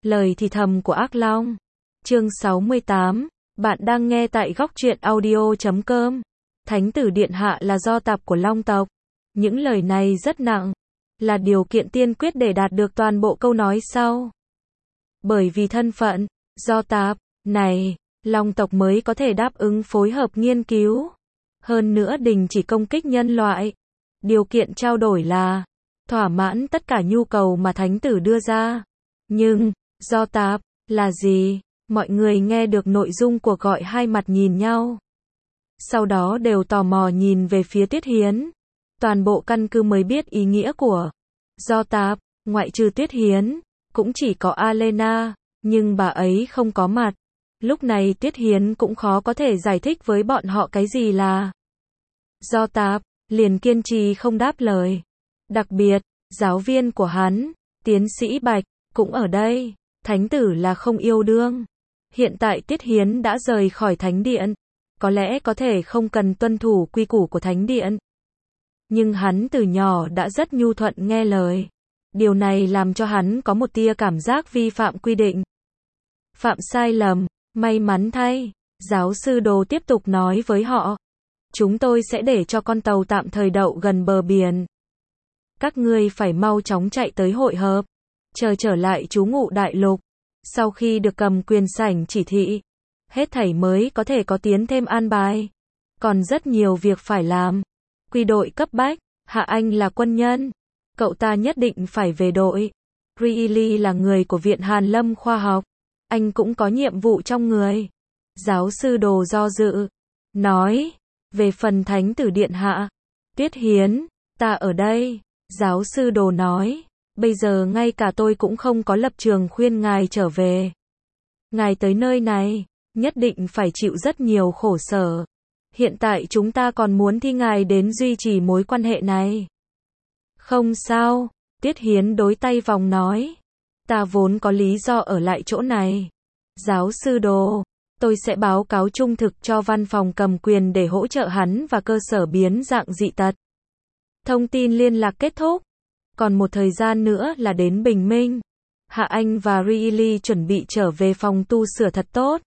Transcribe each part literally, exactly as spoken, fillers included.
Lời thì thầm của ác long. Chương sáu mươi tám. Bạn đang nghe tại góc truyện audio chấm com. Thánh tử điện hạ là do tạp của Long tộc. Những lời này rất nặng, là điều kiện tiên quyết để đạt được toàn bộ câu nói sau. Bởi vì thân phận, do tạp, này, Long tộc mới có thể đáp ứng phối hợp nghiên cứu. Hơn nữa đình chỉ công kích nhân loại. Điều kiện trao đổi là thỏa mãn tất cả nhu cầu mà thánh tử đưa ra. Nhưng, do tạp, là gì? Mọi người nghe được nội dung cuộc gọi hai mặt nhìn nhau. Sau đó đều tò mò nhìn về phía Tuyết Hiến. Toàn bộ căn cứ mới biết ý nghĩa của do tạp, ngoại trừ Tuyết Hiến, cũng chỉ có Alena, nhưng bà ấy không có mặt. Lúc này Tuyết Hiến cũng khó có thể giải thích với bọn họ cái gì là do tạp, liền kiên trì không đáp lời. Đặc biệt, giáo viên của hắn, tiến sĩ Bạch, cũng ở đây. Thánh tử là không yêu đương. Hiện tại Tuyết Hiến đã rời khỏi thánh điện. Có lẽ có thể không cần tuân thủ quy củ của thánh điện. Nhưng hắn từ nhỏ đã rất nhu thuận nghe lời. Điều này làm cho hắn có một tia cảm giác vi phạm quy định. Phạm sai lầm, may mắn thay. Giáo sư Đồ tiếp tục nói với họ. Chúng tôi sẽ để cho con tàu tạm thời đậu gần bờ biển. Các ngươi phải mau chóng chạy tới hội hợp. Chờ trở lại trú ngụ đại lục. Sau khi được cầm quyền sảnh chỉ thị, hết thảy mới có thể có tiến thêm an bài. Còn rất nhiều việc phải làm. Quy đội cấp bách, Hạ Anh là quân nhân. Cậu ta nhất định phải về đội. Riley là người của Viện Hàn Lâm Khoa học. Anh cũng có nhiệm vụ trong người. Giáo sư Đồ do dự. Nói, về phần thánh tử điện hạ. Tuyết Hiến, ta ở đây. Giáo sư Đồ nói. Bây giờ ngay cả tôi cũng không có lập trường khuyên ngài trở về. Ngài tới nơi này, nhất định phải chịu rất nhiều khổ sở. Hiện tại chúng ta còn muốn thi ngài đến duy trì mối quan hệ này. Không sao, Tuyết Hiến đối tay vòng nói. Ta vốn có lý do ở lại chỗ này. Giáo sư Đồ, tôi sẽ báo cáo trung thực cho văn phòng cầm quyền để hỗ trợ hắn và cơ sở biến dạng dị tật. Thông tin liên lạc kết thúc. Còn một thời gian nữa là đến bình minh. Hạ Anh và Riley chuẩn bị trở về phòng tu sửa thật tốt.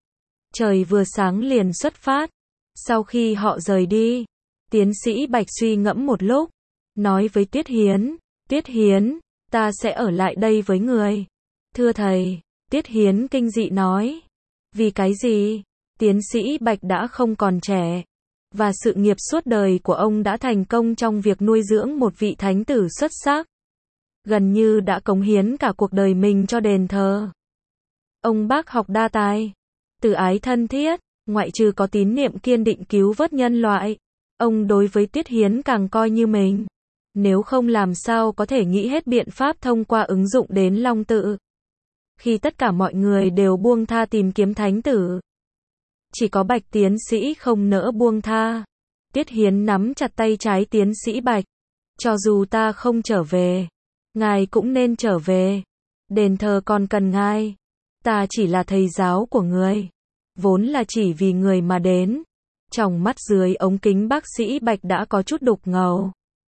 Trời vừa sáng liền xuất phát. Sau khi họ rời đi, tiến sĩ Bạch suy ngẫm một lúc, nói với Tuyết Hiến, Tuyết Hiến, ta sẽ ở lại đây với người. Thưa thầy, Tuyết Hiến kinh dị nói. Vì cái gì? Tiến sĩ Bạch đã không còn trẻ. Và sự nghiệp suốt đời của ông đã thành công trong việc nuôi dưỡng một vị thánh tử xuất sắc. Gần như đã cống hiến cả cuộc đời mình cho đền thờ. Ông bác học đa tài, từ ái thân thiết, ngoại trừ có tín niệm kiên định cứu vớt nhân loại. Ông đối với Tuyết Hiến càng coi như mình. Nếu không làm sao có thể nghĩ hết biện pháp thông qua ứng dụng đến Long tự. Khi tất cả mọi người đều buông tha tìm kiếm thánh tử. Chỉ có Bạch tiến sĩ không nỡ buông tha. Tuyết Hiến nắm chặt tay trái tiến sĩ Bạch. Cho dù ta không trở về, ngài cũng nên trở về. Đền thờ còn cần ngài. Ta chỉ là thầy giáo của người. Vốn là chỉ vì người mà đến. Trong mắt dưới ống kính bác sĩ Bạch đã có chút đục ngầu.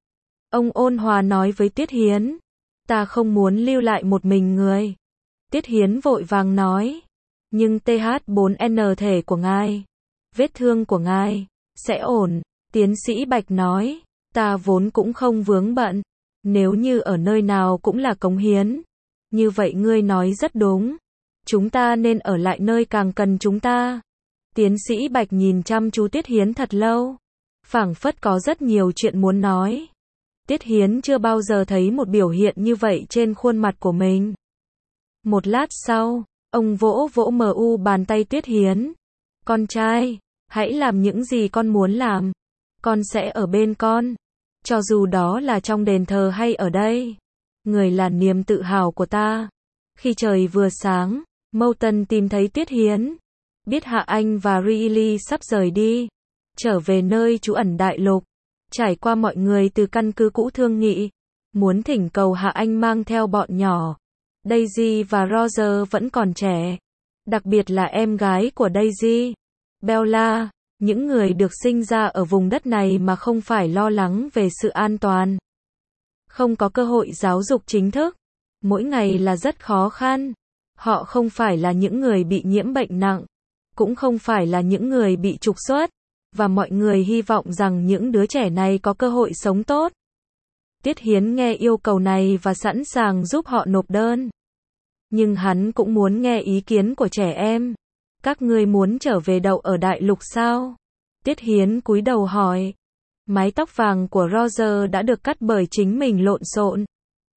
Ông ôn hòa nói với Tuyết Hiến. Ta không muốn lưu lại một mình người. Tuyết Hiến vội vàng nói. Nhưng T H bốn N thể của ngài, vết thương của ngài, sẽ ổn. Tiến sĩ Bạch nói, ta vốn cũng không vướng bận. Nếu như ở nơi nào cũng là cống hiến. Như vậy ngươi nói rất đúng. Chúng ta nên ở lại nơi càng cần chúng ta. Tiến sĩ Bạch nhìn chăm chú Tuyết Hiến thật lâu. Phảng phất có rất nhiều chuyện muốn nói. Tuyết Hiến chưa bao giờ thấy một biểu hiện như vậy trên khuôn mặt của mình. Một lát sau, ông vỗ vỗ mờ u bàn tay Tuyết Hiến. Con trai, hãy làm những gì con muốn làm. Con sẽ ở bên con. Cho dù đó là trong đền thờ hay ở đây. Người là niềm tự hào của ta. Khi trời vừa sáng, Mouton tìm thấy Tuyết Hiến. Biết Hạ Anh và Riley sắp rời đi. Trở về nơi trú ẩn đại lục. Trải qua mọi người từ căn cứ cũ thương nghị. Muốn thỉnh cầu Hạ Anh mang theo bọn nhỏ. Daisy và Roger vẫn còn trẻ. Đặc biệt là em gái của Daisy, Bella. Những người được sinh ra ở vùng đất này mà không phải lo lắng về sự an toàn. Không có cơ hội giáo dục chính thức. Mỗi ngày là rất khó khăn. Họ không phải là những người bị nhiễm bệnh nặng, cũng không phải là những người bị trục xuất, và mọi người hy vọng rằng những đứa trẻ này có cơ hội sống tốt. Tiết Hiến nghe yêu cầu này và sẵn sàng giúp họ nộp đơn. Nhưng hắn cũng muốn nghe ý kiến của trẻ em. Các ngươi muốn trở về đậu ở đại lục sao? Tiết Hiến cúi đầu hỏi. Mái tóc vàng của Roger đã được cắt bởi chính mình lộn xộn.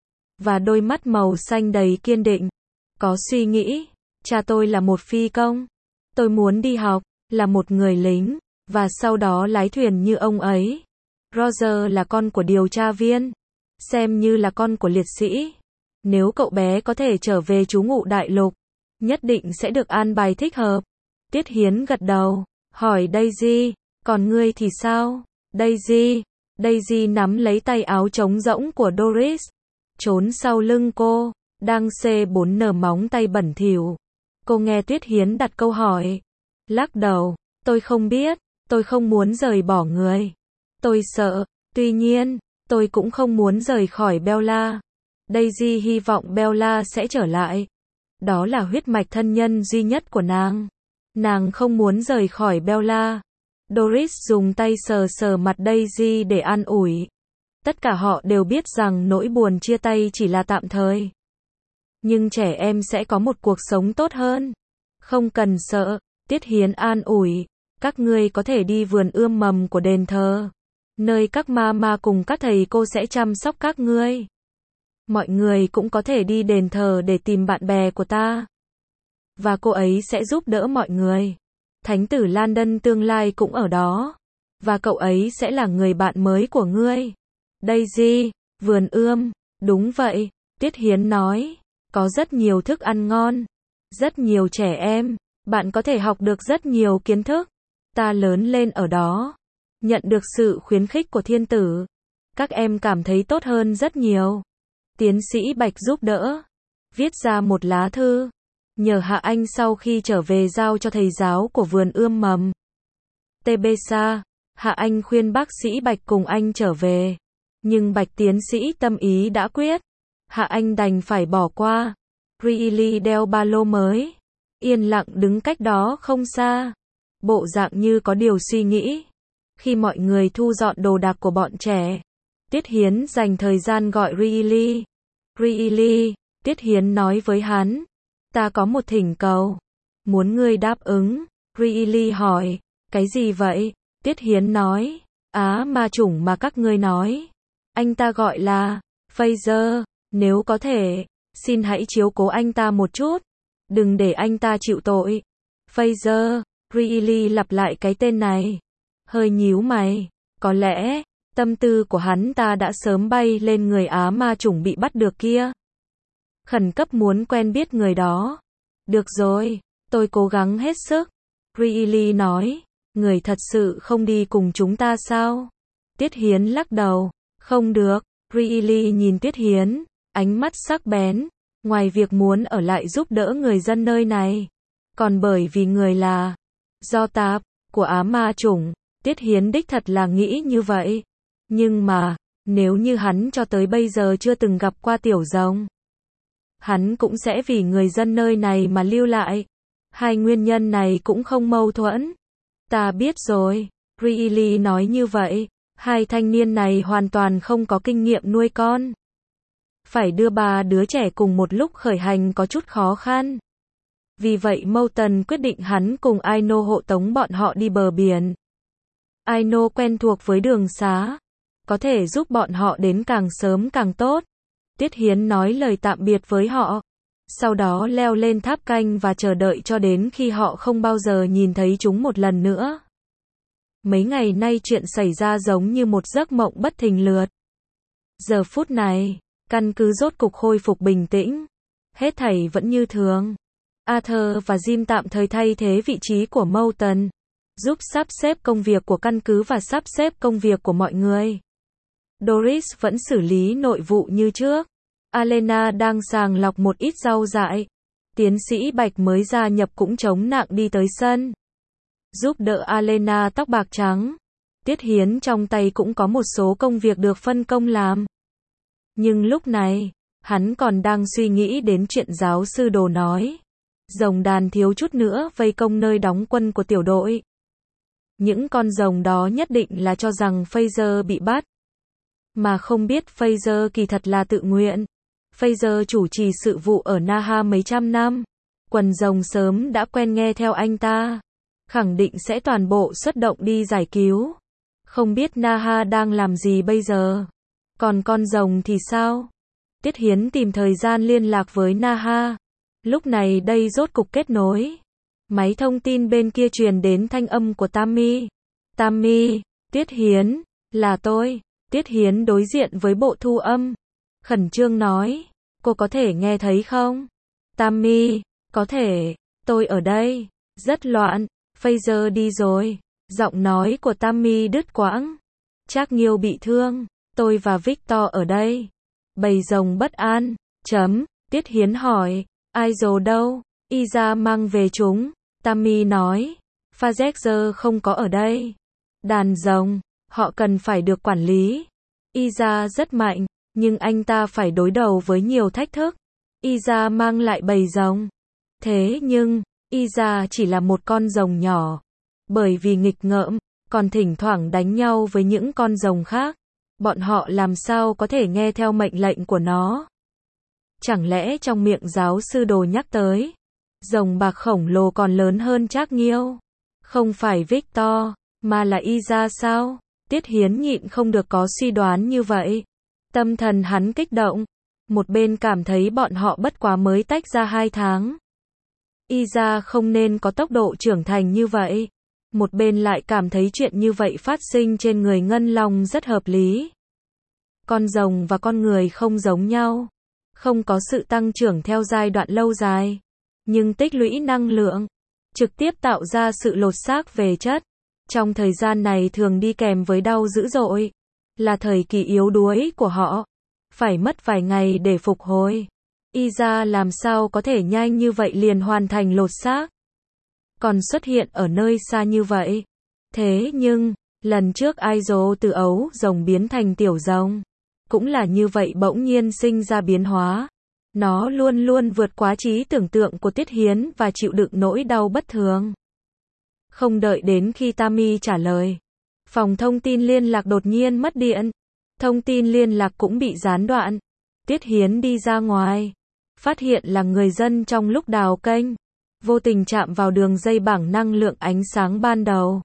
Và đôi mắt màu xanh đầy kiên định. Có suy nghĩ, cha tôi là một phi công. Tôi muốn đi học, là một người lính, và sau đó lái thuyền như ông ấy. Roger là con của điều tra viên, xem như là con của liệt sĩ. Nếu cậu bé có thể trở về trú ngụ đại lục, nhất định sẽ được an bài thích hợp. Tiết Hiến gật đầu, hỏi Daisy, còn ngươi thì sao? Daisy, Daisy nắm lấy tay áo trống rỗng của Doris, trốn sau lưng cô, đang xê bốn nở móng tay bẩn thỉu. Cô nghe Tiết Hiến đặt câu hỏi, lắc đầu, tôi không biết, tôi không muốn rời bỏ người. Tôi sợ, tuy nhiên, tôi cũng không muốn rời khỏi Bella. Daisy hy vọng Bella sẽ trở lại. Đó là huyết mạch thân nhân duy nhất của nàng. Nàng không muốn rời khỏi Bella. Doris dùng tay sờ sờ mặt Daisy để an ủi. Tất cả họ đều biết rằng nỗi buồn chia tay chỉ là tạm thời. Nhưng trẻ em sẽ có một cuộc sống tốt hơn. Không cần sợ, Tiết Hiến an ủi. Các ngươi có thể đi vườn ươm mầm của đền thờ, nơi các ma ma cùng các thầy cô sẽ chăm sóc các ngươi. Mọi người cũng có thể đi đền thờ để tìm bạn bè của ta. Và cô ấy sẽ giúp đỡ mọi người. Thánh tử Landon tương lai cũng ở đó. Và cậu ấy sẽ là người bạn mới của ngươi. Daisy, vườn ươm, đúng vậy, Tiết Hiến nói. Có rất nhiều thức ăn ngon. Rất nhiều trẻ em. Bạn có thể học được rất nhiều kiến thức. Ta lớn lên ở đó. Nhận được sự khuyến khích của thiên tử. Các em cảm thấy tốt hơn rất nhiều. Tiến sĩ Bạch giúp đỡ. Viết ra một lá thư. Nhờ Hạ Anh sau khi trở về giao cho thầy giáo của vườn ươm mầm. Tebesa, Hạ Anh khuyên bác sĩ Bạch cùng anh trở về. Nhưng Bạch tiến sĩ tâm ý đã quyết. Hạ Anh đành phải bỏ qua. Riley đeo ba lô mới. Yên lặng đứng cách đó không xa. Bộ dạng như có điều suy nghĩ. Khi mọi người thu dọn đồ đạc của bọn trẻ, Tiết Hiến dành thời gian gọi Riley. Riley, Tiết Hiến nói với hắn. Ta có một thỉnh cầu. Muốn ngươi đáp ứng. Riley hỏi. Cái gì vậy? Tiết Hiến nói. Á ma chủng mà các ngươi nói. Anh ta gọi là Phaser. Nếu có thể, xin hãy chiếu cố anh ta một chút. Đừng để anh ta chịu tội. Phaser. Riley lặp lại cái tên này. Hơi nhíu mày. Có lẽ, tâm tư của hắn ta đã sớm bay lên người á ma chủng bị bắt được kia. Khẩn cấp muốn quen biết người đó. Được rồi, tôi cố gắng hết sức. Riley nói. Người thật sự không đi cùng chúng ta sao? Tiết Hiến lắc đầu. Không được. Riley nhìn Tiết Hiến, ánh mắt sắc bén. Ngoài việc muốn ở lại giúp đỡ người dân nơi này, còn bởi vì người là do tạp của á ma chủng. Tiết Hiến đích thật là nghĩ như vậy. Nhưng mà, nếu như hắn cho tới bây giờ chưa từng gặp qua tiểu rồng, hắn cũng sẽ vì người dân nơi này mà lưu lại. Hai nguyên nhân này cũng không mâu thuẫn. Ta biết rồi. Riley nói như vậy. Hai thanh niên này hoàn toàn không có kinh nghiệm nuôi con. Phải đưa ba đứa trẻ cùng một lúc khởi hành có chút khó khăn. Vì vậy Moulton quyết định hắn cùng Aino hộ tống bọn họ đi bờ biển. Aino quen thuộc với đường xá, có thể giúp bọn họ đến càng sớm càng tốt. Tiết Hiến nói lời tạm biệt với họ, sau đó leo lên tháp canh và chờ đợi cho đến khi họ không bao giờ nhìn thấy chúng một lần nữa. Mấy ngày nay chuyện xảy ra giống như một giấc mộng bất thình lượt. Giờ phút này, căn cứ rốt cục khôi phục bình tĩnh. Hết thảy vẫn như thường. Arthur và Jim tạm thời thay thế vị trí của Moulton, giúp sắp xếp công việc của căn cứ và sắp xếp công việc của mọi người. Doris vẫn xử lý nội vụ như trước. Alena đang sàng lọc một ít rau dại. Tiến sĩ Bạch mới gia nhập cũng chống nặng đi tới sân, giúp đỡ Alena tóc bạc trắng. Tiết Hiến trong tay cũng có một số công việc được phân công làm. Nhưng lúc này, Hắn còn đang suy nghĩ đến chuyện giáo sư Đồ nói. Rồng đàn thiếu chút nữa vây công nơi đóng quân của tiểu đội. Những con rồng đó nhất định là cho rằng Fraser bị bắt. Mà không biết Fraser kỳ thật là tự nguyện. Fraser chủ trì sự vụ ở Naha mấy trăm năm. Quần rồng sớm đã quen nghe theo anh ta. Khẳng định sẽ toàn bộ xuất động đi giải cứu. Không biết Naha đang làm gì bây giờ. Còn con rồng thì sao? Tiết Hiến tìm thời gian liên lạc với Naha. Lúc này đây rốt cục kết nối. Máy thông tin bên kia truyền đến thanh âm của Tammy. Tammy, Tiết Hiến, là tôi. Tiết Hiến đối diện với bộ thu âm. Khẩn trương nói, cô có thể nghe thấy không? Tammy, có thể, tôi ở đây. Rất loạn, Fraser đi rồi. Giọng nói của Tammy đứt quãng. Trác Nghiêu bị thương, tôi và Victor ở đây. Bầy rồng bất an, chấm, Tiết Hiến hỏi, ai rồi đâu? Iza mang về chúng. Tammy nói, Fraser không có ở đây. Đàn rồng, họ cần phải được quản lý. Iza rất mạnh, nhưng anh ta phải đối đầu với nhiều thách thức. Iza mang lại bầy rồng. Thế nhưng, Iza chỉ là một con rồng nhỏ. Bởi vì nghịch ngợm, còn thỉnh thoảng đánh nhau với những con rồng khác. Bọn họ làm sao có thể nghe theo mệnh lệnh của nó? Chẳng lẽ trong miệng giáo sư Đồ nhắc tới, rồng bạc khổng lồ còn lớn hơn Trác Nghiêu? Không phải Victor, mà là Iza sao? Tiết Hiến nhịn không được có suy đoán như vậy. Tâm thần hắn kích động. Một bên cảm thấy bọn họ bất quá mới tách ra hai tháng. Iza không nên có tốc độ trưởng thành như vậy. Một bên lại cảm thấy chuyện như vậy phát sinh trên người Ngân Long rất hợp lý. Con rồng và con người không giống nhau. Không có sự tăng trưởng theo giai đoạn lâu dài. Nhưng tích lũy năng lượng, trực tiếp tạo ra sự lột xác về chất. Trong thời gian này thường đi kèm với đau dữ dội. Là thời kỳ yếu đuối của họ. Phải mất vài ngày để phục hồi. Iza làm sao có thể nhanh như vậy liền hoàn thành lột xác. Còn xuất hiện ở nơi xa như vậy. Thế nhưng, lần trước Aizo từ ấu rồng biến thành tiểu rồng. Cũng là như vậy bỗng nhiên sinh ra biến hóa. Nó luôn luôn vượt quá trí tưởng tượng của Tiết Hiến và chịu đựng nỗi đau bất thường. Không đợi đến khi Tammy trả lời. Phòng thông tin liên lạc đột nhiên mất điện. Thông tin liên lạc cũng bị gián đoạn. Tiết Hiến đi ra ngoài. Phát hiện là người dân trong lúc đào kênh. Vô tình chạm vào đường dây bảng năng lượng ánh sáng ban đầu.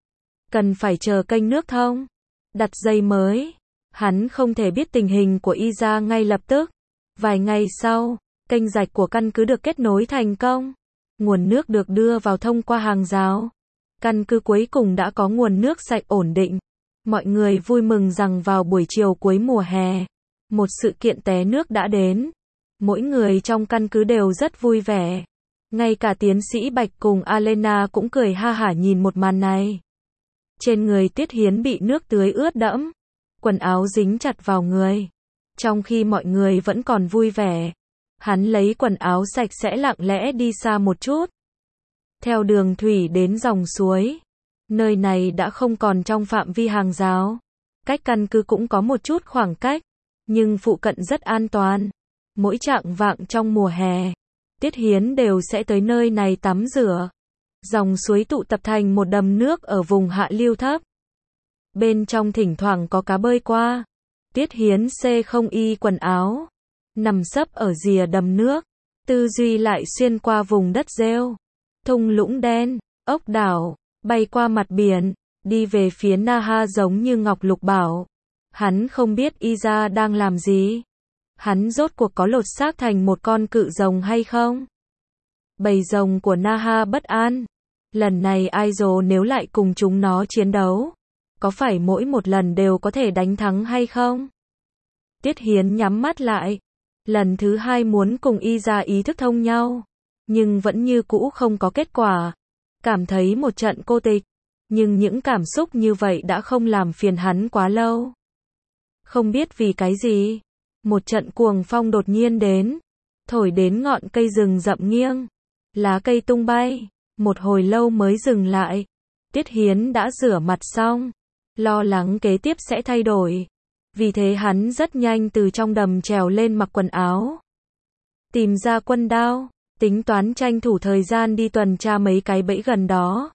Cần phải chờ kênh nước thông. Đặt dây mới. Hắn không thể biết tình hình của Iza ngay lập tức. Vài ngày sau, kênh rạch của căn cứ được kết nối thành công. Nguồn nước được đưa vào thông qua hàng rào. Căn cứ cuối cùng đã có nguồn nước sạch ổn định. Mọi người vui mừng rằng vào buổi chiều cuối mùa hè, một sự kiện té nước đã đến. Mỗi người trong căn cứ đều rất vui vẻ. Ngay cả tiến sĩ Bạch cùng Alena cũng cười ha hả nhìn một màn này. Trên người Tiết Hiến bị nước tưới ướt đẫm. Quần áo dính chặt vào người. Trong khi mọi người vẫn còn vui vẻ, hắn lấy quần áo sạch sẽ lặng lẽ đi xa một chút. Theo đường thủy đến dòng suối. Nơi này đã không còn trong phạm vi hàng rào. Cách căn cứ cũng có một chút khoảng cách. Nhưng phụ cận rất an toàn. Mỗi chạng vạng trong mùa hè, Tiết Hiến đều sẽ tới nơi này tắm rửa. Dòng suối tụ tập thành một đầm nước ở vùng hạ lưu thấp. Bên trong thỉnh thoảng có cá bơi qua. Tiết Hiến xê không y quần áo. Nằm sấp ở rìa đầm nước. Tư duy lại xuyên qua vùng đất rêu. Thung lũng đen, ốc đảo, bay qua mặt biển. Đi về phía Naha giống như Ngọc Lục bảo. Hắn không biết Iza đang làm gì. Hắn rốt cuộc có lột xác thành một con cự rồng hay không? Bầy rồng của Naha bất an. Lần này Aizo nếu lại cùng chúng nó chiến đấu, có phải mỗi một lần đều có thể đánh thắng hay không? Tiết Hiến nhắm mắt lại. Lần thứ hai muốn cùng Iza ý thức thông nhau. Nhưng vẫn như cũ không có kết quả. Cảm thấy một trận cô tịch. Nhưng những cảm xúc như vậy đã không làm phiền hắn quá lâu. Không biết vì cái gì. Một trận cuồng phong đột nhiên đến. Thổi đến ngọn cây rừng rậm nghiêng. Lá cây tung bay. Một hồi lâu mới dừng lại. Tiết Hiến đã rửa mặt xong. Lo lắng kế tiếp sẽ thay đổi. Vì thế hắn rất nhanh từ trong đầm trèo lên mặc quần áo. Tìm ra quân đao, tính toán tranh thủ thời gian đi tuần tra mấy cái bẫy gần đó.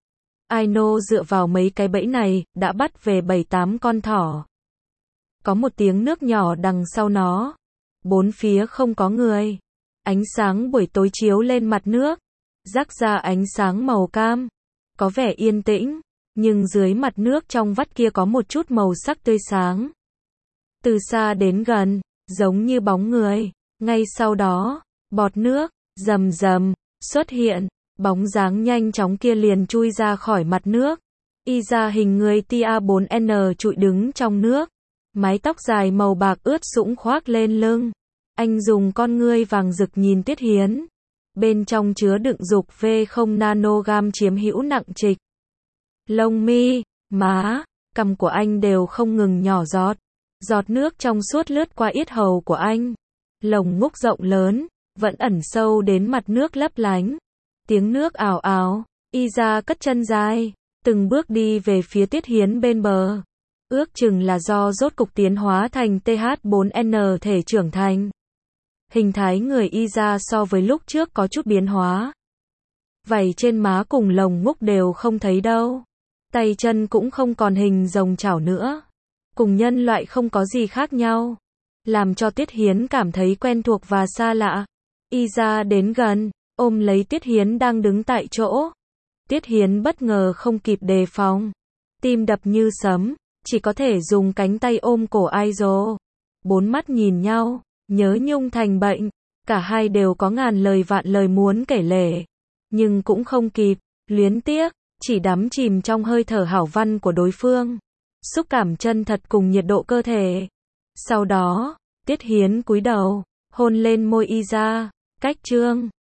Aino dựa vào mấy cái bẫy này, đã bắt về bảy tám con thỏ. Có một tiếng nước nhỏ đằng sau nó. Bốn phía không có người. Ánh sáng buổi tối chiếu lên mặt nước, rắc ra ánh sáng màu cam. Có vẻ yên tĩnh, nhưng dưới mặt nước trong vắt kia có một chút màu sắc tươi sáng. Từ xa đến gần, giống như bóng người. Ngay sau đó, bọt nước, rầm rầm, xuất hiện. Bóng dáng nhanh chóng kia liền chui ra khỏi mặt nước. Y ra hình người T A bốn N trụi đứng trong nước. Mái tóc dài màu bạc ướt sũng khoác lên lưng. Anh dùng con ngươi vàng rực nhìn Tiết Hiến. Bên trong chứa đựng dục V không nanogam chiếm hữu nặng trịch. Lông mi, má, cằm của anh đều không ngừng nhỏ giọt. Giọt nước trong suốt lướt qua yết hầu của anh. Lồng ngúc rộng lớn, vẫn ẩn sâu đến mặt nước lấp lánh. Tiếng nước ào ào, Y ra cất chân dài, từng bước đi về phía Tiết Hiến bên bờ. Ước chừng là do rốt cục tiến hóa thành T H bốn N thể trưởng thành. Hình thái người Y ra so với lúc trước có chút biến hóa. Vảy trên má cùng lồng ngúc đều không thấy đâu. Tay chân cũng không còn hình rồng chảo nữa. Cùng nhân loại không có gì khác nhau. Làm cho Tiết Hiến cảm thấy quen thuộc và xa lạ. Y ra đến gần, ôm lấy Tiết Hiến đang đứng tại chỗ. Tiết Hiến bất ngờ không kịp đề phòng. Tim đập như sấm, chỉ có thể dùng cánh tay ôm cổ Aizo. Bốn mắt nhìn nhau, nhớ nhung thành bệnh. Cả hai đều có ngàn lời vạn lời muốn kể lể. Nhưng cũng không kịp, luyến tiếc, chỉ đắm chìm trong hơi thở hảo văn của đối phương. Xúc cảm chân thật cùng nhiệt độ cơ thể. Sau đó, Tiết Hiến cúi đầu, hôn lên môi Y ra, cách chương.